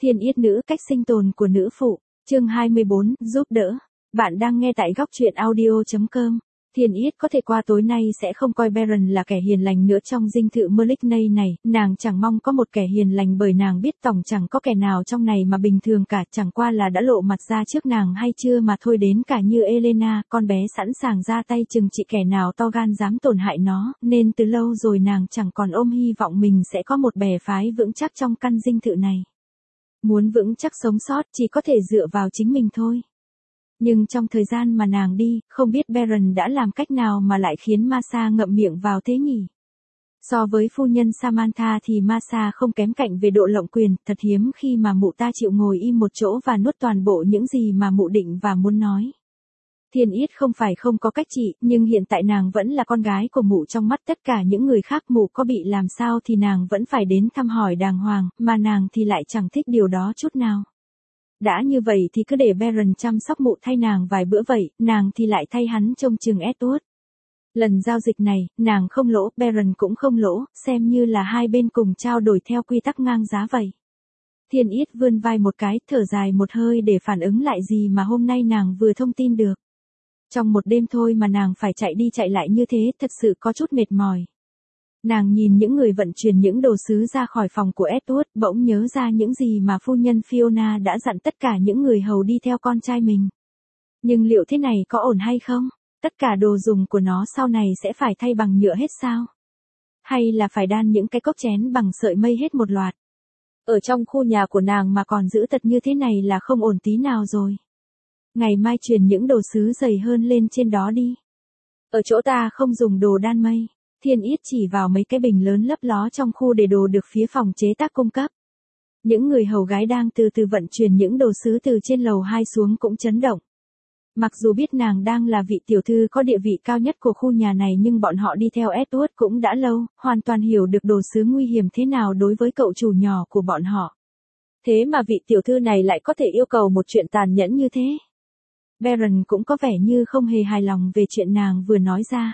Thiên yết nữ cách sinh tồn của nữ phụ, chương 24, giúp đỡ. Bạn đang nghe tại góc truyện audio.com. Thiên yết có thể qua tối nay sẽ không coi Beren là kẻ hiền lành nữa trong dinh thự Merlitney này, nàng chẳng mong có một kẻ hiền lành bởi nàng biết tổng chẳng có kẻ nào trong này mà bình thường cả, chẳng qua là đã lộ mặt ra trước nàng hay chưa mà thôi. Đến cả như Elena, con bé sẵn sàng ra tay trừng trị kẻ nào to gan dám tổn hại nó, nên từ lâu rồi nàng chẳng còn ôm hy vọng mình sẽ có một bè phái vững chắc trong căn dinh thự này. Muốn vững chắc sống sót chỉ có thể dựa vào chính mình thôi. Nhưng trong thời gian mà nàng đi, không biết Beren đã làm cách nào mà lại khiến Masa ngậm miệng vào thế nhỉ? So với phu nhân Samantha thì Masa không kém cạnh về độ lộng quyền, thật hiếm khi mà mụ ta chịu ngồi im một chỗ và nuốt toàn bộ những gì mà mụ định và muốn nói. Thiên yết không phải không có cách trị, nhưng hiện tại nàng vẫn là con gái của mụ trong mắt tất cả những người khác. Mụ có bị làm sao thì nàng vẫn phải đến thăm hỏi đàng hoàng, mà nàng thì lại chẳng thích điều đó chút nào. Đã như vậy thì cứ để Beren chăm sóc mụ thay nàng vài bữa vậy, nàng thì lại thay hắn trông chừng Edward. Lần giao dịch này, nàng không lỗ, Beren cũng không lỗ, xem như là hai bên cùng trao đổi theo quy tắc ngang giá vậy. Thiên yết vươn vai một cái, thở dài một hơi để phản ứng lại gì mà hôm nay nàng vừa thông tin được. Trong một đêm thôi mà nàng phải chạy đi chạy lại như thế, thật sự có chút mệt mỏi. Nàng nhìn những người vận chuyển những đồ sứ ra khỏi phòng của Edward, bỗng nhớ ra những gì mà phu nhân Fiona đã dặn tất cả những người hầu đi theo con trai mình. Nhưng liệu thế này có ổn hay không? Tất cả đồ dùng của nó sau này sẽ phải thay bằng nhựa hết sao? Hay là phải đan những cái cốc chén bằng sợi mây hết một loạt? Ở trong khu nhà của nàng mà còn giữ tật như thế này là không ổn tí nào rồi. Ngày mai truyền những đồ sứ dày hơn lên trên đó đi. Ở chỗ ta không dùng đồ đan mây. Thiên yết chỉ vào mấy cái bình lớn lấp ló trong khu để đồ được phía phòng chế tác cung cấp. Những người hầu gái đang từ từ vận chuyển những đồ sứ từ trên lầu 2 xuống cũng chấn động. Mặc dù biết nàng đang là vị tiểu thư có địa vị cao nhất của khu nhà này, nhưng bọn họ đi theo Edward cũng đã lâu, hoàn toàn hiểu được đồ sứ nguy hiểm thế nào đối với cậu chủ nhỏ của bọn họ. Thế mà vị tiểu thư này lại có thể yêu cầu một chuyện tàn nhẫn như thế. Beren cũng có vẻ như không hề hài lòng về chuyện nàng vừa nói ra.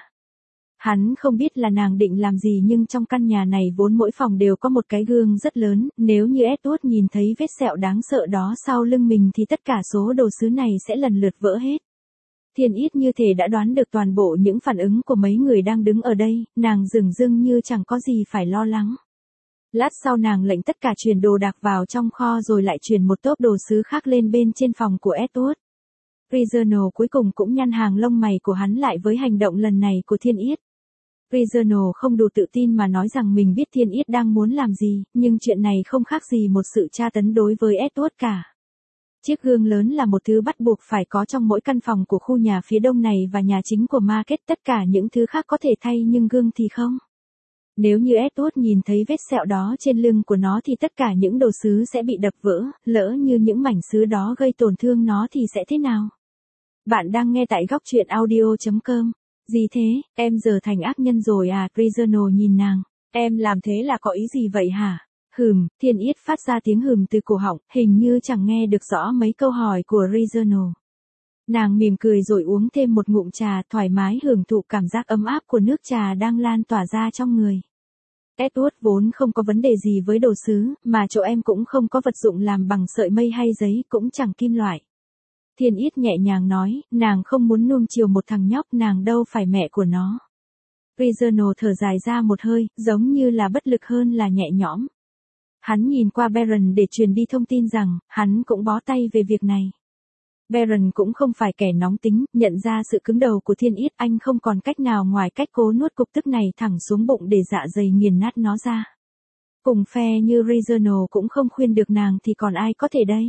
Hắn không biết là nàng định làm gì, nhưng trong căn nhà này vốn mỗi phòng đều có một cái gương rất lớn, nếu như Edward nhìn thấy vết sẹo đáng sợ đó sau lưng mình thì tất cả số đồ sứ này sẽ lần lượt vỡ hết. Thiên yết như thể đã đoán được toàn bộ những phản ứng của mấy người đang đứng ở đây, nàng dửng dưng như chẳng có gì phải lo lắng. Lát sau nàng lệnh tất cả chuyển đồ đạc vào trong kho rồi lại chuyển một tốp đồ sứ khác lên bên trên phòng của Edward. Reginald cuối cùng cũng nhăn hàng lông mày của hắn lại với hành động lần này của Thiên yết. Reginald không đủ tự tin mà nói rằng mình biết Thiên yết đang muốn làm gì, nhưng chuyện này không khác gì một sự tra tấn đối với Edward cả. Chiếc gương lớn là một thứ bắt buộc phải có trong mỗi căn phòng của khu nhà phía đông này và nhà chính của Market. Tất cả những thứ khác có thể thay nhưng gương thì không. Nếu như Edward nhìn thấy vết sẹo đó trên lưng của nó thì tất cả những đồ sứ sẽ bị đập vỡ, lỡ như những mảnh sứ đó gây tổn thương nó thì sẽ thế nào? Bạn đang nghe tại góc truyện audio.com. Gì thế, em giờ thành ác nhân rồi à? Reginald nhìn nàng. Em làm thế là có ý gì vậy hả? Thiên yết phát ra tiếng từ cổ họng, hình như chẳng nghe được rõ mấy câu hỏi của Reginald. Nàng mỉm cười rồi uống thêm một ngụm trà, thoải mái hưởng thụ cảm giác ấm áp của nước trà đang lan tỏa ra trong người. Edward vốn không có vấn đề gì với đồ sứ, mà chỗ em cũng không có vật dụng làm bằng sợi mây hay giấy, cũng chẳng kim loại. Thiên yết nhẹ nhàng nói, nàng không muốn nuông chiều một thằng nhóc, nàng đâu phải mẹ của nó. Reginald thở dài ra một hơi, giống như là bất lực hơn là nhẹ nhõm. Hắn nhìn qua Beren để truyền đi thông tin rằng, hắn cũng bó tay về việc này. Beren cũng không phải kẻ nóng tính, nhận ra sự cứng đầu của Thiên yết, anh không còn cách nào ngoài cách cố nuốt cục tức này thẳng xuống bụng để dạ dày nghiền nát nó ra. Cùng phe như Reginald cũng không khuyên được nàng thì còn ai có thể đây.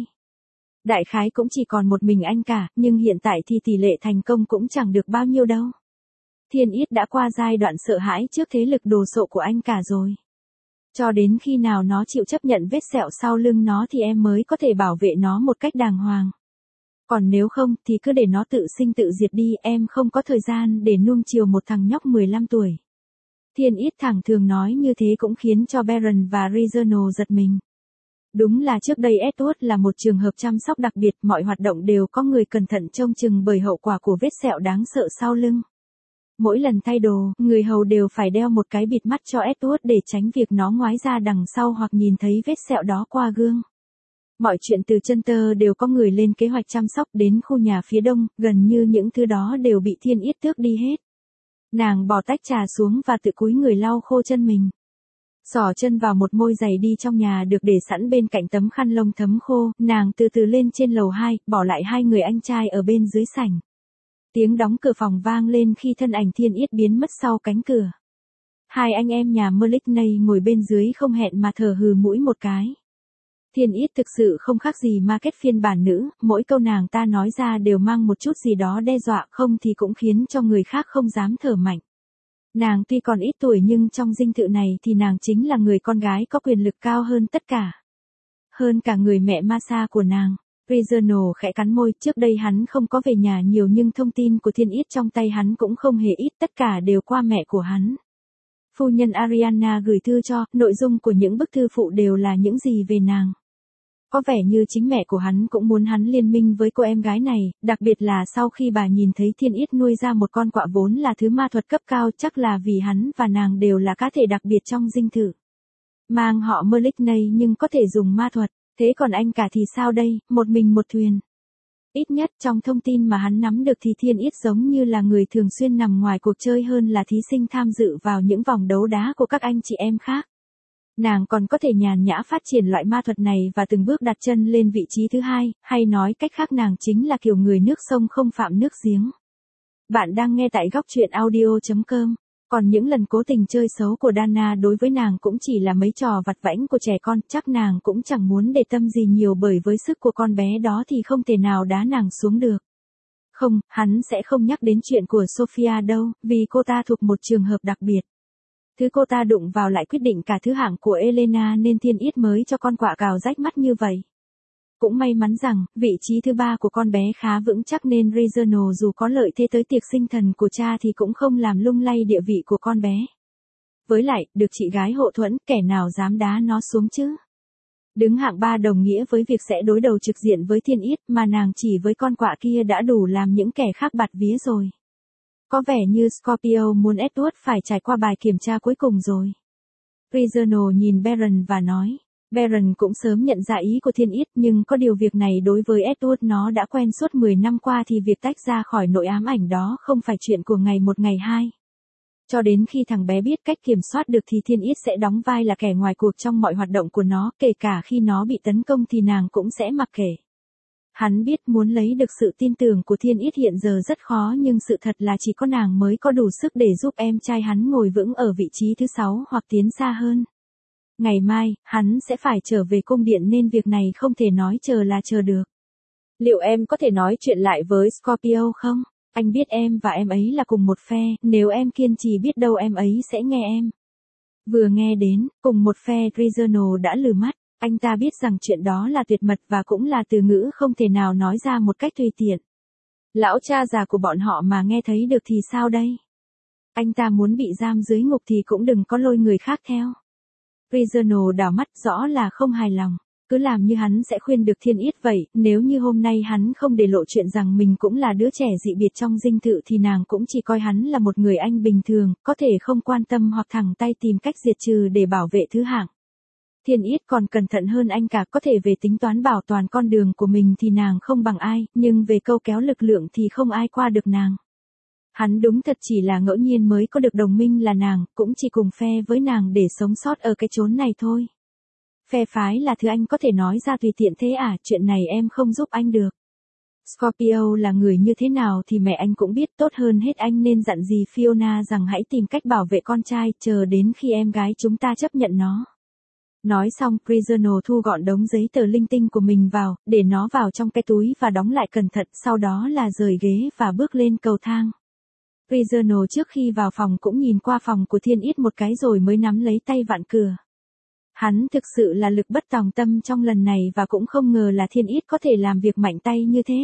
Đại khái cũng chỉ còn một mình anh cả, nhưng hiện tại thì tỷ lệ thành công cũng chẳng được bao nhiêu đâu. Thiên yết đã qua giai đoạn sợ hãi trước thế lực đồ sộ của anh cả rồi. Cho đến khi nào nó chịu chấp nhận vết sẹo sau lưng nó thì em mới có thể bảo vệ nó một cách đàng hoàng. Còn nếu không thì cứ để nó tự sinh tự diệt đi, em không có thời gian để nuông chiều một thằng nhóc 15 tuổi. Thiên yết thẳng thường nói như thế cũng khiến cho Beren và Reginald giật mình. Đúng là trước đây Edward là một trường hợp chăm sóc đặc biệt, mọi hoạt động đều có người cẩn thận trông chừng bởi hậu quả của vết sẹo đáng sợ sau lưng. Mỗi lần thay đồ, người hầu đều phải đeo một cái bịt mắt cho Edward để tránh việc nó ngoái ra đằng sau hoặc nhìn thấy vết sẹo đó qua gương. Mọi chuyện từ chân tơ đều có người lên kế hoạch chăm sóc, đến khu nhà phía đông, gần như những thứ đó đều bị Thiên Yết tước đi hết. Nàng bỏ tách trà xuống và tự cúi người lau khô chân mình. Xỏ chân vào một môi giày đi trong nhà được để sẵn bên cạnh tấm khăn lông thấm khô, nàng từ từ lên trên lầu 2, bỏ lại hai người anh trai ở bên dưới sảnh. Tiếng đóng cửa phòng vang lên khi thân ảnh Thiên Yết biến mất sau cánh cửa. Hai anh em nhà Meligney ngồi bên dưới không hẹn mà thở hừ mũi một cái. Thiên Yết thực sự không khác gì market phiên bản nữ, mỗi câu nàng ta nói ra đều mang một chút gì đó đe dọa, không thì cũng khiến cho người khác không dám thở mạnh. Nàng tuy còn ít tuổi nhưng trong dinh thự này thì nàng chính là người con gái có quyền lực cao hơn tất cả. Hơn cả người mẹ Masa của nàng. Regional khẽ cắn môi, trước đây hắn không có về nhà nhiều nhưng thông tin của Thiên Yết trong tay hắn cũng không hề ít, tất cả đều qua mẹ của hắn. Phu nhân Ariana gửi thư cho, nội dung của những bức thư phụ đều là những gì về nàng. Có vẻ như chính mẹ của hắn cũng muốn hắn liên minh với cô em gái này, đặc biệt là sau khi bà nhìn thấy Thiên Yết nuôi ra một con quạ vốn là thứ ma thuật cấp cao, chắc là vì hắn và nàng đều là cá thể đặc biệt trong dinh thự. Mang họ Meligney nhưng có thể dùng ma thuật, thế còn anh cả thì sao đây, một mình một thuyền. Ít nhất trong thông tin mà hắn nắm được thì Thiên Yết giống như là người thường xuyên nằm ngoài cuộc chơi hơn là thí sinh tham dự vào những vòng đấu đá của các anh chị em khác. Nàng còn có thể nhàn nhã phát triển loại ma thuật này và từng bước đặt chân lên vị trí thứ hai, hay nói cách khác nàng chính là kiểu người nước sông không phạm nước giếng. Bạn đang nghe tại góc truyện audio.com. Còn những lần cố tình chơi xấu của Dana đối với nàng cũng chỉ là mấy trò vặt vãnh của trẻ con, chắc nàng cũng chẳng muốn để tâm gì nhiều bởi với sức của con bé đó thì không thể nào đá nàng xuống được. Không, hắn sẽ không nhắc đến chuyện của Sophia đâu, vì cô ta thuộc một trường hợp đặc biệt. Thứ cô ta đụng vào lại quyết định cả thứ hạng của Elena nên Thiên Yết mới cho con quạ cào rách mắt như vậy. Cũng may mắn rằng, vị trí thứ ba của con bé khá vững chắc nên Regional dù có lợi thế tới tiệc sinh thần của cha thì cũng không làm lung lay địa vị của con bé. Với lại, được chị gái hộ thuẫn, kẻ nào dám đá nó xuống chứ? Đứng hạng 3 đồng nghĩa với việc sẽ đối đầu trực diện với Thiên Yết mà nàng chỉ với con quạ kia đã đủ làm những kẻ khác bạt vía rồi. Có vẻ như Scorpio muốn Edward phải trải qua bài kiểm tra cuối cùng rồi. Regional nhìn Baron và nói. Baron cũng sớm nhận ra ý của Thiên Yết nhưng có điều việc này đối với Edward nó đã quen suốt 10 năm qua thì việc tách ra khỏi nỗi ám ảnh đó không phải chuyện của ngày một ngày hai. Cho đến khi thằng bé biết cách kiểm soát được thì Thiên Yết sẽ đóng vai là kẻ ngoài cuộc trong mọi hoạt động của nó, kể cả khi nó bị tấn công thì nàng cũng sẽ mặc kệ. Hắn biết muốn lấy được sự tin tưởng của Thiên Yết hiện giờ rất khó nhưng sự thật là chỉ có nàng mới có đủ sức để giúp em trai hắn ngồi vững ở vị trí thứ 6 hoặc tiến xa hơn. Ngày mai, hắn sẽ phải trở về cung điện nên việc này không thể nói chờ là chờ được. Liệu em có thể nói chuyện lại với Scorpio không? Anh biết em và em ấy là cùng một phe, nếu em kiên trì biết đâu em ấy sẽ nghe em. Vừa nghe đến, cùng một phe, Regional đã lừ mắt. Anh ta biết rằng chuyện đó là tuyệt mật và cũng là từ ngữ không thể nào nói ra một cách tùy tiện. Lão cha già của bọn họ mà nghe thấy được thì sao đây? Anh ta muốn bị giam dưới ngục thì cũng đừng có lôi người khác theo. Regional đảo mắt rõ là không hài lòng. Cứ làm như hắn sẽ khuyên được Thiên Yết vậy, nếu như hôm nay hắn không để lộ chuyện rằng mình cũng là đứa trẻ dị biệt trong dinh thự thì nàng cũng chỉ coi hắn là một người anh bình thường, có thể không quan tâm hoặc thẳng tay tìm cách diệt trừ để bảo vệ thứ hạng. Thiên Yết còn cẩn thận hơn anh cả, có thể về tính toán bảo toàn con đường của mình thì nàng không bằng ai, nhưng về câu kéo lực lượng thì không ai qua được nàng. Hắn đúng thật chỉ là ngẫu nhiên mới có được đồng minh là nàng, cũng chỉ cùng phe với nàng để sống sót ở cái chốn này thôi. Phe phái là thứ anh có thể nói ra tùy tiện thế à, chuyện này em không giúp anh được. Scorpio là người như thế nào thì mẹ anh cũng biết, tốt hơn hết anh nên dặn dì Fiona rằng hãy tìm cách bảo vệ con trai, chờ đến khi em gái chúng ta chấp nhận nó. Nói xong, Regional thu gọn đống giấy tờ linh tinh của mình vào, để nó vào trong cái túi và đóng lại cẩn thận, sau đó là rời ghế và bước lên cầu thang. Regional trước khi vào phòng cũng nhìn qua phòng của Thiên Yết một cái rồi mới nắm lấy tay vặn cửa. Hắn thực sự là lực bất tòng tâm trong lần này và cũng không ngờ là Thiên Yết có thể làm việc mạnh tay như thế.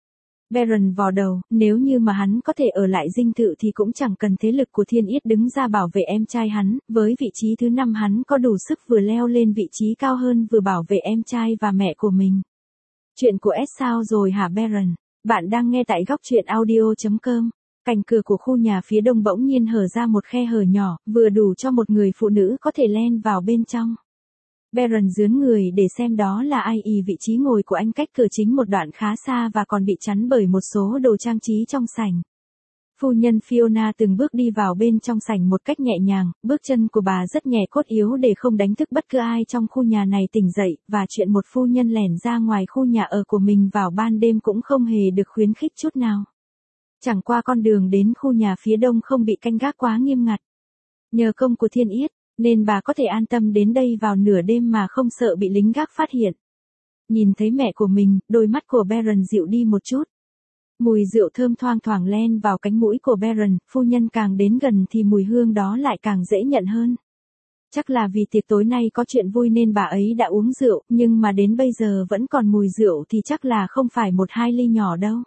Baron vò đầu, nếu như mà hắn có thể ở lại dinh thự thì cũng chẳng cần thế lực của Thiên Yết đứng ra bảo vệ em trai hắn, với vị trí thứ 5 hắn có đủ sức vừa leo lên vị trí cao hơn vừa bảo vệ em trai và mẹ của mình. Chuyện của S sao rồi hả Baron? Bạn đang nghe tại góc truyện audio.com. Cạnh cửa của khu nhà phía đông bỗng nhiên hở ra một khe hở nhỏ, vừa đủ cho một người phụ nữ có thể len vào bên trong. Baron dướn người để xem đó là ai. Vị trí ngồi của anh cách cửa chính một đoạn khá xa và còn bị chắn bởi một số đồ trang trí trong sảnh. Phu nhân Fiona từng bước đi vào bên trong sảnh một cách nhẹ nhàng, bước chân của bà rất nhẹ cốt yếu để không đánh thức bất cứ ai trong khu nhà này tỉnh dậy, và chuyện một phu nhân lẻn ra ngoài khu nhà ở của mình vào ban đêm cũng không hề được khuyến khích chút nào. Chẳng qua con đường đến khu nhà phía đông không bị canh gác quá nghiêm ngặt. Nhờ công của Thiên Yết, nên bà có thể an tâm đến đây vào nửa đêm mà không sợ bị lính gác phát hiện. Nhìn thấy mẹ của mình, đôi mắt của Baron dịu đi một chút. Mùi rượu thơm thoang thoảng len vào cánh mũi của Baron, phu nhân càng đến gần thì mùi hương đó lại càng dễ nhận hơn. Chắc là vì tiệc tối nay có chuyện vui nên bà ấy đã uống rượu, nhưng mà đến bây giờ vẫn còn mùi rượu thì chắc là không phải 1-2 ly nhỏ đâu.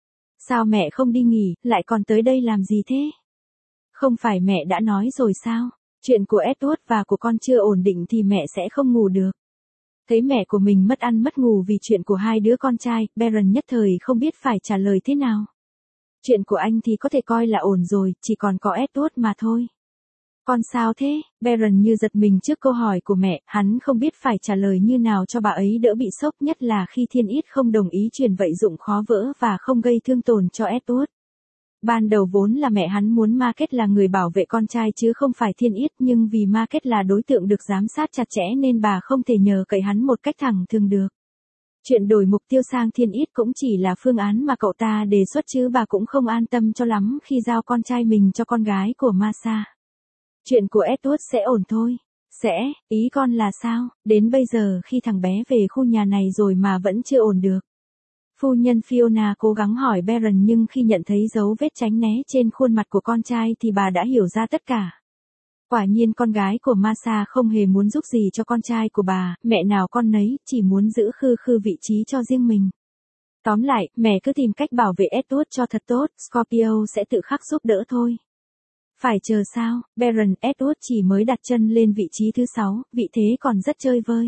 Sao mẹ không đi nghỉ, lại còn tới đây làm gì thế? Không phải mẹ đã nói rồi sao? Chuyện của Edward và của con chưa ổn định thì mẹ sẽ không ngủ được. Thấy mẹ của mình mất ăn mất ngủ vì chuyện của hai đứa con trai, Baron nhất thời không biết phải trả lời thế nào. Chuyện của anh thì có thể coi là ổn rồi, chỉ còn có Edward mà thôi. Con sao thế? Baron như giật mình trước câu hỏi của mẹ, hắn không biết phải trả lời như nào cho bà ấy đỡ bị sốc, nhất là khi Thiên Yết không đồng ý truyền vậy dụng khó vỡ và không gây thương tổn cho Edward. Ban đầu vốn là mẹ hắn muốn Market là người bảo vệ con trai chứ không phải Thiên Yết, nhưng vì Market là đối tượng được giám sát chặt chẽ nên bà không thể nhờ cậy hắn một cách thẳng thừng được. Chuyện đổi mục tiêu sang Thiên Yết cũng chỉ là phương án mà cậu ta đề xuất chứ bà cũng không an tâm cho lắm khi giao con trai mình cho con gái của Masa. Chuyện của Edward sẽ ổn thôi. Sẽ, ý con là sao? Đến bây giờ khi thằng bé về khu nhà này rồi mà vẫn chưa ổn được. Phu nhân Fiona cố gắng hỏi Baron nhưng khi nhận thấy dấu vết tránh né trên khuôn mặt của con trai thì bà đã hiểu ra tất cả. Quả nhiên con gái của Masa không hề muốn giúp gì cho con trai của bà, mẹ nào con nấy, chỉ muốn giữ khư khư vị trí cho riêng mình. Tóm lại, mẹ cứ tìm cách bảo vệ Edward cho thật tốt, Scorpio sẽ tự khắc giúp đỡ thôi. Phải chờ sao? Baron, Edward chỉ mới đặt chân lên vị trí thứ 6, vị thế còn rất chơi vơi.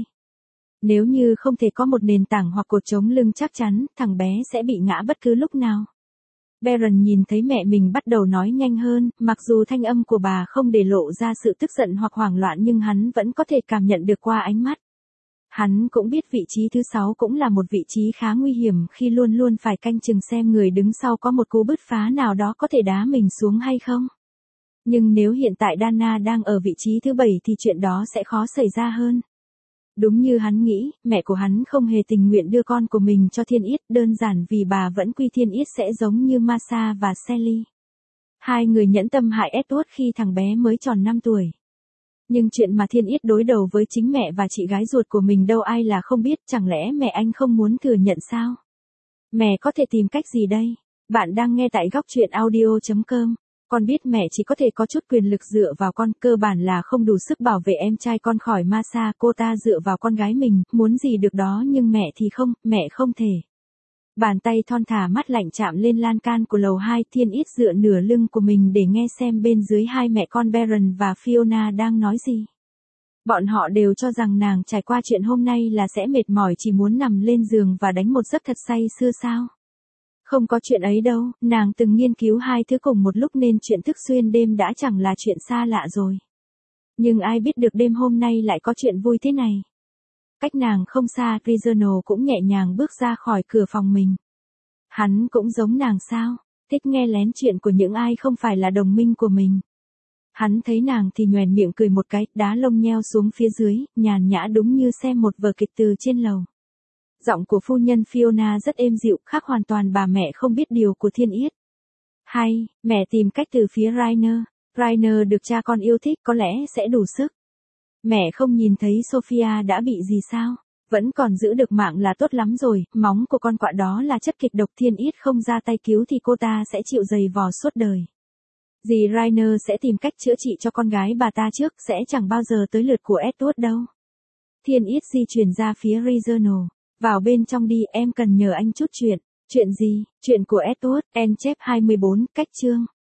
Nếu như không thể có một nền tảng hoặc cột chống lưng chắc chắn, thằng bé sẽ bị ngã bất cứ lúc nào. Baron nhìn thấy mẹ mình bắt đầu nói nhanh hơn, mặc dù thanh âm của bà không để lộ ra sự tức giận hoặc hoảng loạn nhưng hắn vẫn có thể cảm nhận được qua ánh mắt. Hắn cũng biết vị trí thứ 6 cũng là một vị trí khá nguy hiểm khi luôn luôn phải canh chừng xem người đứng sau có một cú bứt phá nào đó có thể đá mình xuống hay không. Nhưng nếu hiện tại Dana đang ở vị trí thứ 7 thì chuyện đó sẽ khó xảy ra hơn. Đúng như hắn nghĩ, mẹ của hắn không hề tình nguyện đưa con của mình cho Thiên Yết, đơn giản vì bà vẫn quy Thiên Yết sẽ giống như Masa và Sally. Hai người nhẫn tâm hại Edward khi thằng bé mới tròn 5 tuổi. Nhưng chuyện mà Thiên Yết đối đầu với chính mẹ và chị gái ruột của mình đâu ai là không biết, chẳng lẽ mẹ anh không muốn thừa nhận sao? Mẹ có thể tìm cách gì đây? Bạn đang nghe tại góc truyện audio.com. Con biết mẹ chỉ có thể có chút quyền lực dựa vào con, cơ bản là không đủ sức bảo vệ em trai con khỏi Masa, cô ta dựa vào con gái mình, muốn gì được đó nhưng mẹ thì không, mẹ không thể. Bàn tay thon thả mắt lạnh chạm lên lan can của lầu 2, Thiên Yết dựa nửa lưng của mình để nghe xem bên dưới hai mẹ con Baron và Fiona đang nói gì. Bọn họ đều cho rằng nàng trải qua chuyện hôm nay là sẽ mệt mỏi chỉ muốn nằm lên giường và đánh một giấc thật say sưa sao. Không có chuyện ấy đâu, nàng từng nghiên cứu hai thứ cùng một lúc nên chuyện thức xuyên đêm đã chẳng là chuyện xa lạ rồi. Nhưng ai biết được đêm hôm nay lại có chuyện vui thế này. Cách nàng không xa, Reginald cũng nhẹ nhàng bước ra khỏi cửa phòng mình. Hắn cũng giống nàng sao, thích nghe lén chuyện của những ai không phải là đồng minh của mình. Hắn thấy nàng thì nhoẻn miệng cười một cái, đá lông nheo xuống phía dưới, nhàn nhã đúng như xem một vở kịch từ trên lầu. Giọng của phu nhân Fiona rất êm dịu, khác hoàn toàn bà mẹ không biết điều của Thiên Yết. Hay, mẹ tìm cách từ phía Rainer. Rainer được cha con yêu thích có lẽ sẽ đủ sức. Mẹ không nhìn thấy Sophia đã bị gì sao? Vẫn còn giữ được mạng là tốt lắm rồi, móng của con quạ đó là chất kịch độc, Thiên Yết không ra tay cứu thì cô ta sẽ chịu giày vò suốt đời. Dì Rainer sẽ tìm cách chữa trị cho con gái bà ta trước, sẽ chẳng bao giờ tới lượt của Edward đâu. Thiên Yết di chuyển ra phía Reginald. Vào bên trong đi, em cần nhờ anh chút chuyện. Chuyện gì? Chuyện của Edward, en chép 24, cách chương.